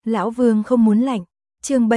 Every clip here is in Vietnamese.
Lão Vương không muốn lạnh. Chương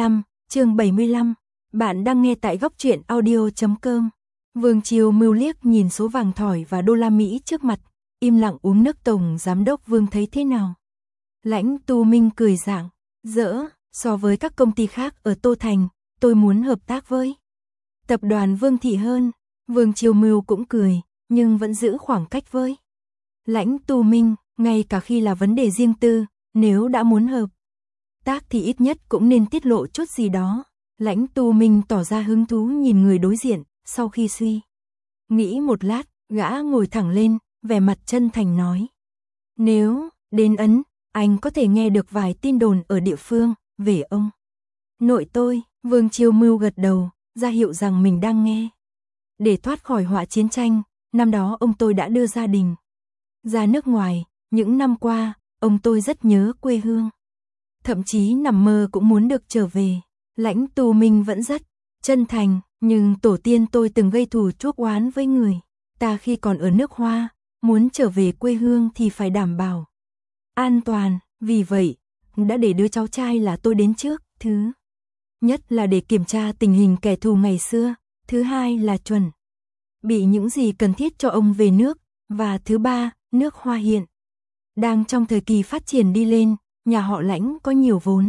75. Bạn đang nghe tại góc truyện audio.com. Vương Chiêu Mưu liếc nhìn số vàng thỏi và đô la Mỹ trước mặt, im lặng uống nước. Tổng giám đốc Vương thấy thế nào? Lãnh Tu Minh cười rạng rỡ, so với các công ty khác ở Tô Thành, tôi muốn hợp tác với tập đoàn Vương Thị hơn. Vương Chiêu Mưu cũng cười, nhưng vẫn giữ khoảng cách với Lãnh Tu Minh, ngay cả khi là vấn đề riêng tư, nếu đã muốn hợp tác thì ít nhất cũng nên tiết lộ chút gì đó. Lãnh Tu Minh tỏ ra hứng thú nhìn người đối diện, sau khi suy nghĩ một lát, gã ngồi thẳng lên, vẻ mặt chân thành nói. Nếu đến Ấn, anh có thể nghe được vài tin đồn ở địa phương về ông nội tôi. Vương Chiêu Mưu gật đầu, ra hiệu rằng mình đang nghe. Để thoát khỏi họa chiến tranh, năm đó ông tôi đã đưa gia đình ra nước ngoài. Những năm qua, ông tôi rất nhớ quê hương, thậm chí nằm mơ cũng muốn được trở về. Lãnh Tu Minh vẫn rất chân thành, nhưng tổ tiên tôi từng gây thù chuốc oán với người ta khi còn ở nước Hoa, muốn trở về quê hương thì phải đảm bảo an toàn, vì vậy đã để đứa cháu trai là tôi đến trước. Thứ nhất là để kiểm tra tình hình kẻ thù ngày xưa, thứ hai là chuẩn bị những gì cần thiết cho ông về nước, và thứ ba, nước Hoa hiện đang trong thời kỳ phát triển đi lên, nhà họ Lãnh có nhiều vốn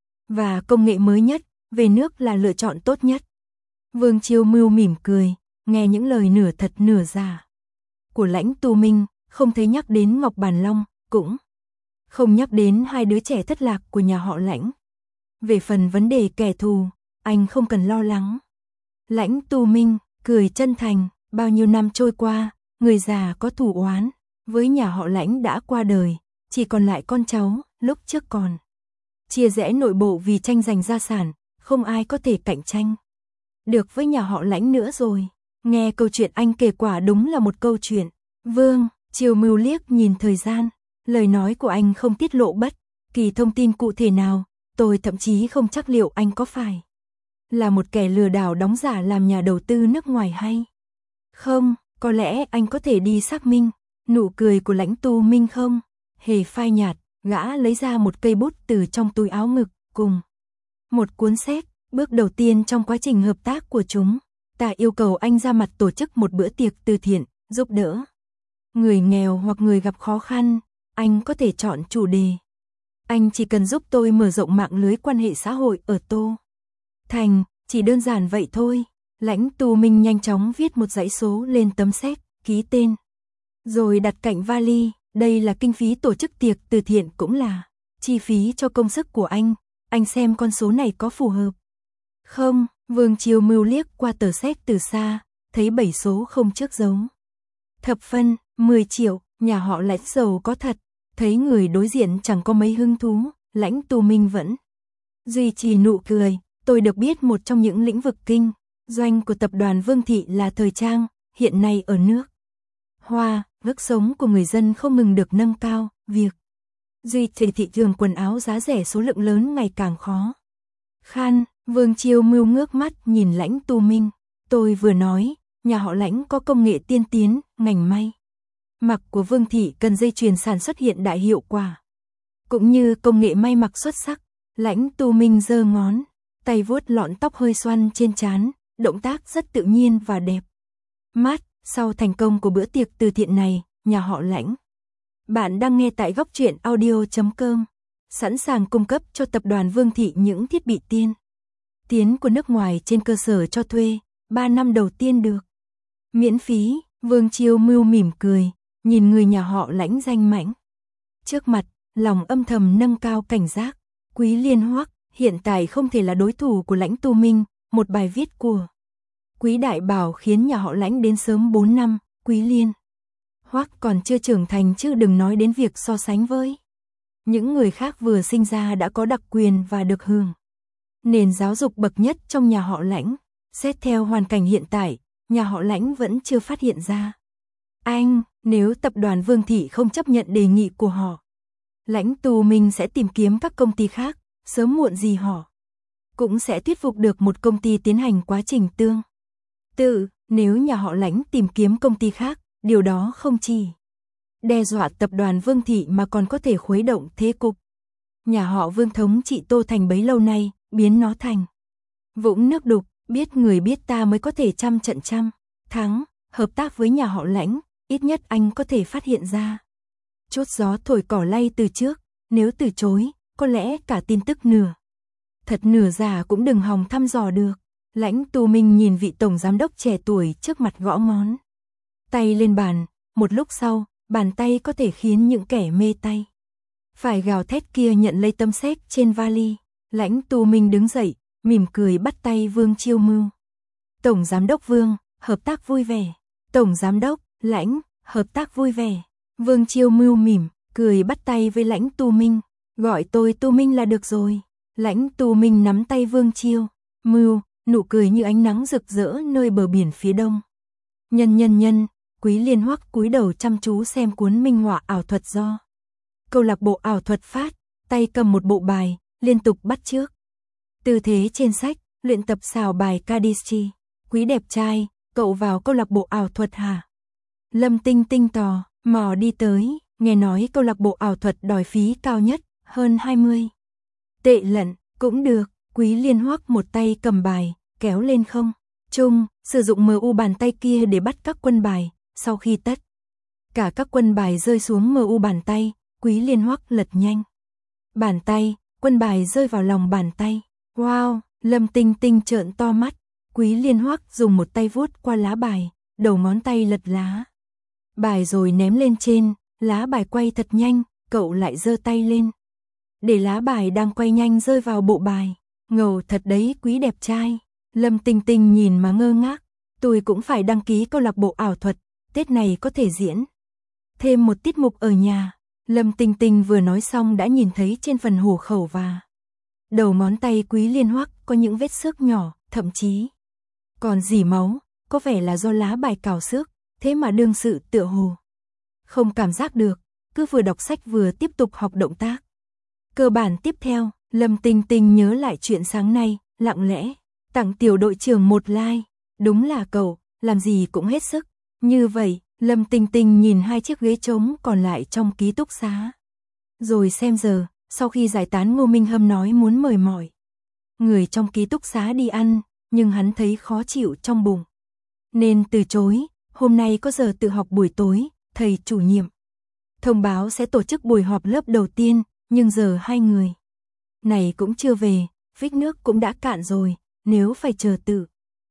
và công nghệ mới nhất, về nước là lựa chọn tốt nhất. Vương Chiêu Mưu mỉm cười, nghe những lời nửa thật nửa giả của Lãnh Tu Minh, không thấy nhắc đến Ngọc Bàn Long, cũng không nhắc đến hai đứa trẻ thất lạc của nhà họ Lãnh. Về phần vấn đề kẻ thù, anh không cần lo lắng. Lãnh Tu Minh cười chân thành, bao nhiêu năm trôi qua, người già có thù oán với nhà họ Lãnh đã qua đời, chỉ còn lại con cháu. Lúc trước còn chia rẽ nội bộ vì tranh giành gia sản, không ai có thể cạnh tranh được với nhà họ Lãnh nữa rồi. Nghe câu chuyện anh kể quả đúng là một câu chuyện. Vương Chiêu Mưu liếc nhìn thời gian, lời nói của anh không tiết lộ bất kỳ thông tin cụ thể nào, tôi thậm chí không chắc liệu anh có phải là một kẻ lừa đảo đóng giả làm nhà đầu tư nước ngoài hay không. Có lẽ anh có thể đi xác minh. Nụ cười của Lãnh Tu Minh không hề phai nhạt, gã lấy ra một cây bút từ trong túi áo ngực, cùng một cuốn sách. Bước đầu tiên trong quá trình hợp tác của chúng ta yêu cầu anh ra mặt tổ chức một bữa tiệc từ thiện, giúp đỡ người nghèo hoặc người gặp khó khăn. Anh có thể chọn chủ đề. Anh chỉ cần giúp tôi mở rộng mạng lưới quan hệ xã hội ở Tô Thành, chỉ đơn giản vậy thôi. Lãnh Tu Minh nhanh chóng viết một dãy số lên tấm séc, ký tên, rồi đặt cạnh vali. Đây là kinh phí tổ chức tiệc từ thiện, cũng là chi phí cho công sức của anh xem con số này có phù hợp không? Vương Chiêu Mưu liếc qua tờ séc từ xa, thấy 7 số không trước dấu thập phân. 10 triệu, nhà họ Lãnh giàu có thật. Thấy người đối diện chẳng có mấy hứng thú, Lãnh Tu Minh vẫn duy trì nụ cười. Tôi được biết một trong những lĩnh vực kinh doanh của tập đoàn Vương Thị là thời trang. Hiện nay ở nước Hoa, mức sống của người dân không ngừng được nâng cao, việc duy trì thị trường quần áo giá rẻ số lượng lớn ngày càng khó khăn. Vương Chiêu Mưu ngước mắt nhìn Lãnh Tu Minh. Tôi vừa nói, nhà họ Lãnh có công nghệ tiên tiến, ngành may mặc của Vương Thị cần dây chuyền sản xuất hiện đại hiệu quả, cũng như công nghệ may mặc xuất sắc. Lãnh Tu Minh giơ ngón tay vuốt lọn tóc hơi xoăn trên trán, động tác rất tự nhiên và đẹp mắt. Sau thành công của bữa tiệc từ thiện này, nhà họ Lãnh, bạn đang nghe tại góc truyện audio.com, sẵn sàng cung cấp cho tập đoàn Vương Thị những thiết bị tiên tiến của nước ngoài trên cơ sở cho thuê, 3 năm đầu tiên được miễn phí. Vương Chiêu Mưu mỉm cười, nhìn người nhà họ Lãnh danh mãnh trước mặt, lòng âm thầm nâng cao cảnh giác. Quý Liên Hoắc hiện tại không thể là đối thủ của Lãnh Tu Minh. Một bài viết của Quý Đại Bảo khiến nhà họ Lãnh đến sớm 4 năm. Quý Liên Hoắc còn chưa trưởng thành, chứ đừng nói đến việc so sánh với những người khác vừa sinh ra đã có đặc quyền và được hưởng nền giáo dục bậc nhất trong nhà họ Lãnh. Xét theo hoàn cảnh hiện tại, nhà họ Lãnh vẫn chưa phát hiện ra nếu tập đoàn Vương Thị không chấp nhận đề nghị của họ, Lãnh Tu Minh sẽ tìm kiếm các công ty khác. Sớm muộn gì họ cũng sẽ thuyết phục được một công ty tiến hành quá trình tương tự. Nếu nhà họ Lãnh tìm kiếm công ty khác, điều đó không chỉ đe dọa tập đoàn Vương Thị mà còn có thể khuấy động thế cục Nhà họ Vương thống trị Tô Thành bấy lâu nay, biến nó thành vũng nước đục, biết người biết ta mới có thể trăm trận trăm thắng, hợp tác với nhà họ Lãnh, ít nhất anh có thể phát hiện ra chút gió thổi cỏ lay từ trước, nếu từ chối, có lẽ cả tin tức nửa thật nửa giả cũng đừng hòng thăm dò được. Lãnh Tu Minh nhìn vị tổng giám đốc trẻ tuổi trước mặt gõ ngón tay lên bàn, một lúc sau, bàn tay có thể khiến những kẻ mê tay phải gào thét kia nhận lấy tấm séc trên vali. Lãnh Tu Minh đứng dậy, mỉm cười bắt tay Vương Chiêu Mưu. Tổng giám đốc Vương, hợp tác vui vẻ. Tổng giám đốc Lãnh, hợp tác vui vẻ. Vương Chiêu Mưu mỉm cười bắt tay với Lãnh Tu Minh, gọi tôi Tu Minh là được rồi. Lãnh Tu Minh nắm tay Vương Chiêu Mưu, nụ cười như ánh nắng rực rỡ nơi bờ biển phía đông. Nhân, Quý Liên Hoắc cúi đầu chăm chú xem cuốn minh họa ảo thuật do câu lạc bộ ảo thuật phát, tay cầm một bộ bài, liên tục bắt chước tư thế trên sách, luyện tập xào bài Kadishi. Quý đẹp trai, cậu vào câu lạc bộ ảo thuật hả? Lâm Tinh Tinh tò mò đi tới, nghe nói câu lạc bộ ảo thuật đòi phí cao nhất, hơn 20 tệ lận, cũng được. Quý Liên Hoắc một tay cầm bài, kéo lên không trung, sử dụng MU bàn tay kia để bắt các quân bài. Sau khi tất cả các quân bài rơi xuống MU bàn tay, Quý Liên Hoắc lật nhanh bàn tay, quân bài rơi vào lòng bàn tay. Wow, Lâm Tinh Tinh trợn to mắt. Quý Liên Hoắc dùng một tay vuốt qua lá bài, đầu ngón tay lật lá bài rồi ném lên trên, lá bài quay thật nhanh, cậu lại giơ tay lên để lá bài đang quay nhanh rơi vào bộ bài. Ngầu thật đấy Quý đẹp trai. Lâm Tinh Tinh nhìn mà ngơ ngác. Tôi cũng phải đăng ký câu lạc bộ ảo thuật, Tết này có thể diễn thêm một tiết mục ở nhà. Lâm Tinh Tinh vừa nói xong đã nhìn thấy trên phần hổ khẩu và đầu ngón tay Quý Liên Hoắc có những vết xước nhỏ, thậm chí còn rỉ máu, có vẻ là do lá bài cào xước, thế mà đương sự tựa hồ không cảm giác được, cứ vừa đọc sách vừa tiếp tục học động tác cơ bản tiếp theo. Lâm Tinh Tinh nhớ lại chuyện sáng nay, lặng lẽ tặng tiểu đội trưởng một like. Đúng là cậu, làm gì cũng hết sức. Như vậy, Lâm Tinh Tinh nhìn hai chiếc ghế trống còn lại trong ký túc xá. Rồi xem giờ, sau khi giải tán Ngô Minh Hâm nói muốn mời mọi người trong ký túc xá đi ăn, nhưng hắn thấy khó chịu trong bụng, nên từ chối. Hôm nay có giờ tự học buổi tối, thầy chủ nhiệm thông báo sẽ tổ chức buổi họp lớp đầu tiên, nhưng giờ hai người này cũng chưa về, phích nước cũng đã cạn rồi, nếu phải chờ tự.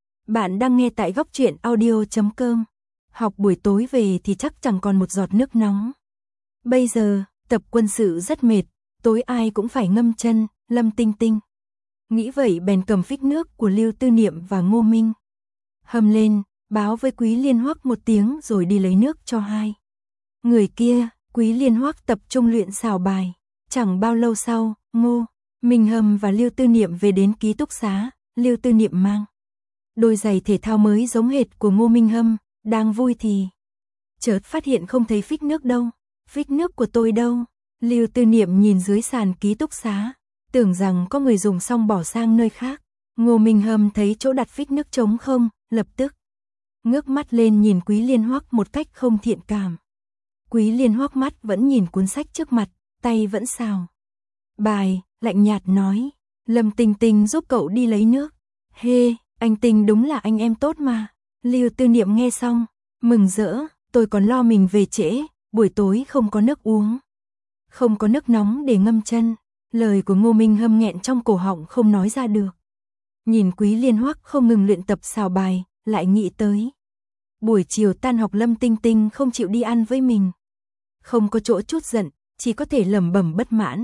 Bạn đang nghe tại góc truyện audio.com. Học buổi tối về thì chắc chẳng còn một giọt nước nóng. Bây giờ, tập quân sự rất mệt, tối ai cũng phải ngâm chân. Lâm Tinh Tinh nghĩ vậy bèn cầm phích nước của Lưu Tư Niệm và Ngô Minh Hâm lên, báo với Quý Liên Hoắc một tiếng rồi đi lấy nước cho hai người kia. Quý Liên Hoắc tập trung luyện xào bài. Chẳng bao lâu sau, Ngô Minh Hâm và Lưu Tư Niệm về đến ký túc xá. Lưu Tư Niệm mang đôi giày thể thao mới giống hệt của Ngô Minh Hâm, đang vui thì chợt phát hiện không thấy phích nước đâu. Phích nước của tôi đâu? Lưu Tư Niệm nhìn dưới sàn ký túc xá, tưởng rằng có người dùng xong bỏ sang nơi khác. Ngô Minh Hâm thấy chỗ đặt phích nước trống không, lập tức ngước mắt lên nhìn Quý Liên Hoắc một cách không thiện cảm. Quý Liên Hoắc mắt vẫn nhìn cuốn sách trước mặt, tay vẫn xào bài, lạnh nhạt nói: Lâm Tinh Tinh giúp cậu đi lấy nước. Hê, anh Tinh đúng là anh em tốt mà. Lưu Tư Niệm nghe xong, mừng rỡ, tôi còn lo mình về trễ, buổi tối không có nước uống, không có nước nóng để ngâm chân. Lời của Ngô Minh Hâm nghẹn trong cổ họng không nói ra được. Nhìn Quý Liên Hoắc không ngừng luyện tập xào bài, lại nghĩ tới buổi chiều tan học Lâm Tinh Tinh không chịu đi ăn với mình. Không có chỗ chút giận, chỉ có thể lẩm bẩm bất mãn.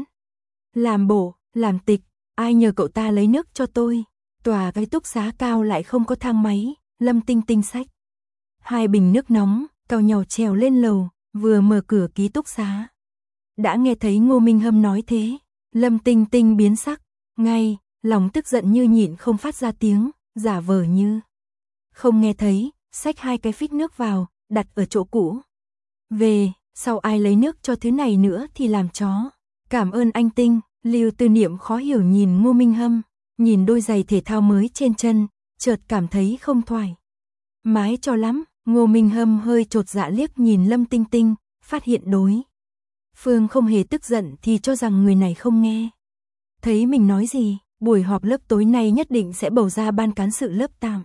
Làm bộ, làm tịch, ai nhờ cậu ta lấy nước cho tôi. Tòa cái túc xá cao lại không có thang máy. Lâm Tinh Tinh xách hai bình nước nóng, cau nhau trèo lên lầu, vừa mở cửa ký túc xá đã nghe thấy Ngô Minh Hâm nói thế. Lâm Tinh Tinh biến sắc, ngay, lòng tức giận như nhịn không phát ra tiếng, giả vờ như không nghe thấy, xách hai cái phích nước vào, đặt ở chỗ cũ. Về, sau ai lấy nước cho thứ này nữa thì làm chó. Cảm ơn anh Tinh. Lưu Tư Niệm khó hiểu nhìn Ngô Minh Hâm, nhìn đôi giày thể thao mới trên chân, chợt cảm thấy không thoải mái cho lắm. Ngô Minh Hâm hơi chột dạ liếc nhìn Lâm Tinh Tinh, phát hiện đối Phương không hề tức giận thì cho rằng người này không nghe thấy mình nói gì, buổi họp lớp tối nay nhất định sẽ bầu ra ban cán sự lớp tạm.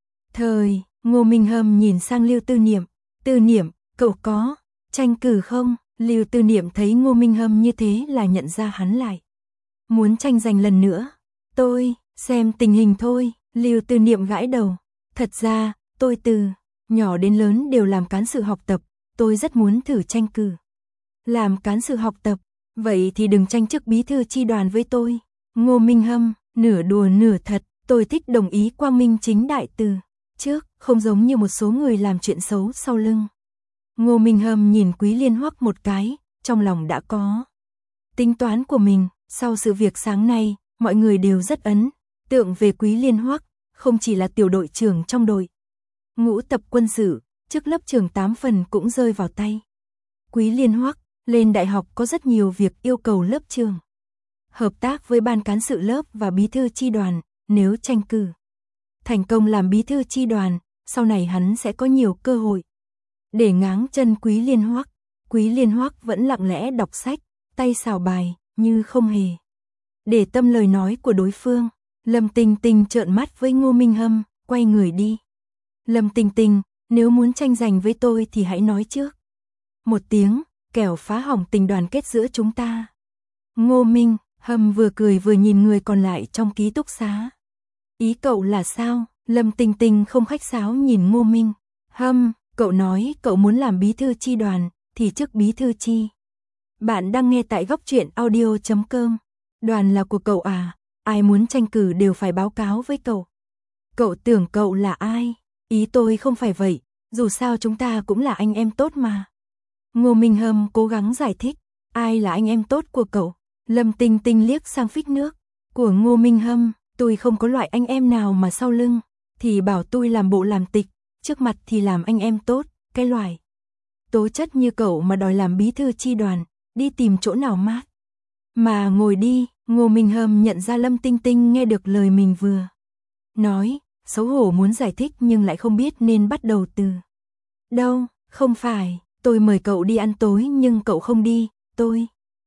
Thời, Ngô Minh Hâm nhìn sang Lưu Tư Niệm, cậu có tranh cử không? Lưu Tư Niệm thấy Ngô Minh Hâm như thế là nhận ra hắn lại muốn tranh giành lần nữa. Tôi, xem tình hình thôi, Lưu Tư Niệm gãi đầu. Thật ra, tôi từ nhỏ đến lớn đều làm cán sự học tập, tôi rất muốn thử tranh cử. Làm cán sự học tập, vậy thì đừng tranh chức bí thư chi đoàn với tôi. Ngô Minh Hâm, nửa đùa nửa thật, tôi thích đồng ý quang minh chính đại từ trước, không giống như một số người làm chuyện xấu sau lưng. Ngô Minh Hâm nhìn Quý Liên Hoắc một cái, trong lòng đã có tính toán của mình. Sau sự việc sáng nay, mọi người đều rất ấn tượng về Quý Liên Hoắc, không chỉ là tiểu đội trưởng trong đội ngũ tập quân sự, chức lớp trưởng 8 phần cũng rơi vào tay Quý Liên Hoắc. Lên đại học có rất nhiều việc yêu cầu lớp trưởng hợp tác với ban cán sự lớp và bí thư chi đoàn. Nếu tranh cử thành công làm bí thư chi đoàn, sau này hắn sẽ có nhiều cơ hội để ngáng chân Quý Liên Hoắc. Quý Liên Hoắc vẫn lặng lẽ đọc sách, tay xào bài, như không hề để tâm lời nói của đối phương. Lâm Tinh Tinh trợn mắt với Ngô Minh Hâm, quay người đi. Lâm Tinh Tinh, nếu muốn tranh giành với tôi thì hãy nói trước một tiếng, kẻo phá hỏng tình đoàn kết giữa chúng ta. Ngô Minh Hâm vừa cười vừa nhìn người còn lại trong ký túc xá. Ý cậu là sao? Lâm Tinh Tinh không khách sáo nhìn Ngô Minh Hâm, cậu nói cậu muốn làm bí thư chi đoàn, thì chức bí thư chi. Bạn đang nghe tại góc truyện audio.com. Đoàn là của cậu à? Ai muốn tranh cử đều phải báo cáo với cậu. Cậu tưởng cậu là ai? Ý tôi không phải vậy, dù sao chúng ta cũng là anh em tốt mà. Ngô Minh Hâm cố gắng giải thích, ai là anh em tốt của cậu? Lâm Tinh Tinh liếc sang phích nước của Ngô Minh Hâm, tôi không có loại anh em nào mà sau lưng thì bảo tôi làm bộ làm tịch, trước mặt thì làm anh em tốt, cái loại tố chất như cậu mà đòi làm bí thư chi đoàn, đi tìm chỗ nào mát mà ngồi đi. Ngô Minh Hâm nhận ra Lâm Tinh Tinh nghe được lời mình vừa nói, xấu hổ muốn giải thích nhưng lại không biết nên bắt đầu từ đâu. Không phải, tôi mời cậu đi ăn tối nhưng cậu không đi, tôi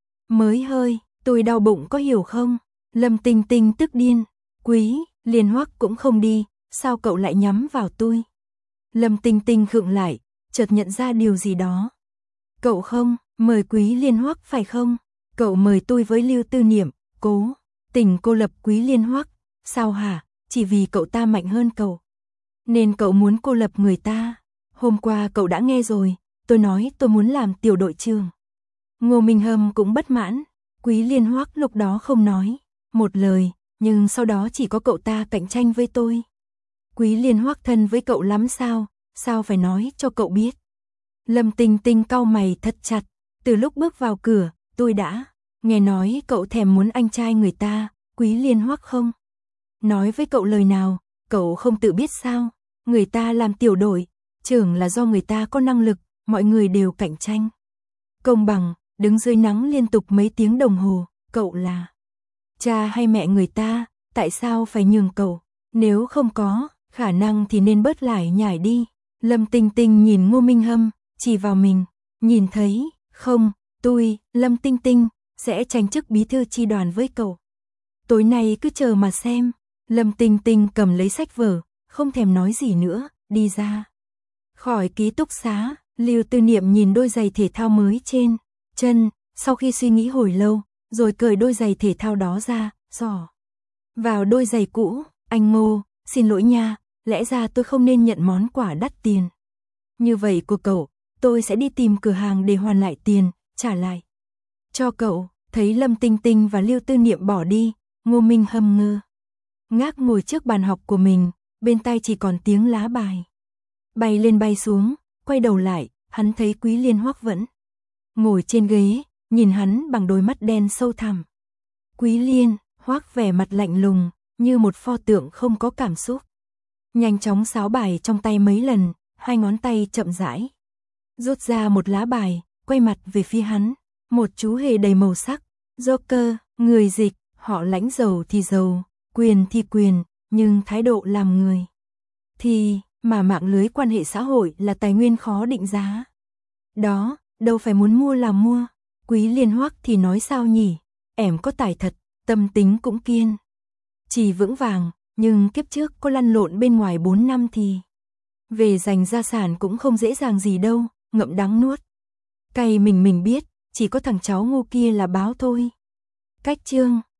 mới tôi đau bụng có hiểu không? Lâm Tinh Tinh tức điên, Quý Liên Hoắc cũng không đi, sao cậu lại nhắm vào tôi? Lâm Tinh Tinh khựng lại, chợt nhận ra điều gì đó. Cậu không mời Quý Liên Hoắc phải không? Cậu mời tôi với Lưu Tư Niệm, cố tình cô lập Quý Liên Hoắc, sao hả? Chỉ vì cậu ta mạnh hơn cậu, nên cậu muốn cô lập người ta. Hôm qua cậu đã nghe rồi, tôi nói tôi muốn làm tiểu đội trưởng. Ngô Minh Hâm cũng bất mãn, Quý Liên Hoắc lúc đó không nói một lời, nhưng sau đó chỉ có cậu ta cạnh tranh với tôi. Quý Liên Hoắc thân với cậu lắm sao? Sao phải nói cho cậu biết? Lâm Tinh Tinh cau mày thật chặt, từ lúc bước vào cửa, tôi đã nghe nói cậu thèm muốn anh trai người ta, Quý Liên Hoắc không nói với cậu lời nào, cậu không tự biết sao? Người ta làm tiểu đội trưởng là do người ta có năng lực, mọi người đều cạnh tranh công bằng, đứng dưới nắng liên tục mấy tiếng đồng hồ. Cậu là cha hay mẹ người ta, tại sao phải nhường cậu? Nếu không có khả năng thì nên bớt lải nhải đi. Lâm Tinh Tinh nhìn Ngô Minh Hâm, chỉ vào mình, nhìn thấy không? Tôi, Lâm Tinh Tinh, sẽ tranh chức bí thư chi đoàn với cậu. Tối nay cứ chờ mà xem. Lâm Tinh Tinh cầm lấy sách vở, không thèm nói gì nữa, đi ra khỏi ký túc xá. Lưu Tư Niệm nhìn đôi giày thể thao mới trên chân, sau khi suy nghĩ hồi lâu, rồi cởi đôi giày thể thao đó ra, xỏ vào đôi giày cũ. Anh Ngô, xin lỗi nha, lẽ ra tôi không nên nhận món quà đắt tiền như vậy của cậu, tôi sẽ đi tìm cửa hàng để hoàn lại tiền, trả lại cho cậu. Thấy Lâm Tinh Tinh và Lưu Tư Niệm bỏ đi, Ngô Minh Hâm ngơ ngác ngồi trước bàn học của mình, bên tai chỉ còn tiếng lá bài bay lên bay xuống. Quay đầu lại, hắn thấy Quý Liên Hoắc vẫn ngồi trên ghế, nhìn hắn bằng đôi mắt đen sâu thẳm. Quý Liên Hoắc vẻ mặt lạnh lùng, như một pho tượng không có cảm xúc. Nhanh chóng xáo bài trong tay mấy lần, hai ngón tay chậm rãi rút ra một lá bài, quay mặt về phía hắn. Một chú hề đầy màu sắc, Joker, người dịch, họ lãnh giàu thì giàu, quyền thì quyền, nhưng thái độ làm người thì mà mạng lưới quan hệ xã hội là tài nguyên khó định giá. Đó, đâu phải muốn mua là mua. Quý Liên Hoắc thì nói sao nhỉ, ẻm có tài thật, tâm tính cũng kiên trì vững vàng, nhưng kiếp trước có lăn lộn bên ngoài 4 năm thì về giành gia sản cũng không dễ dàng gì đâu, ngậm đắng nuốt cay mình biết, chỉ có thằng cháu ngu kia là báo thôi. Cách chương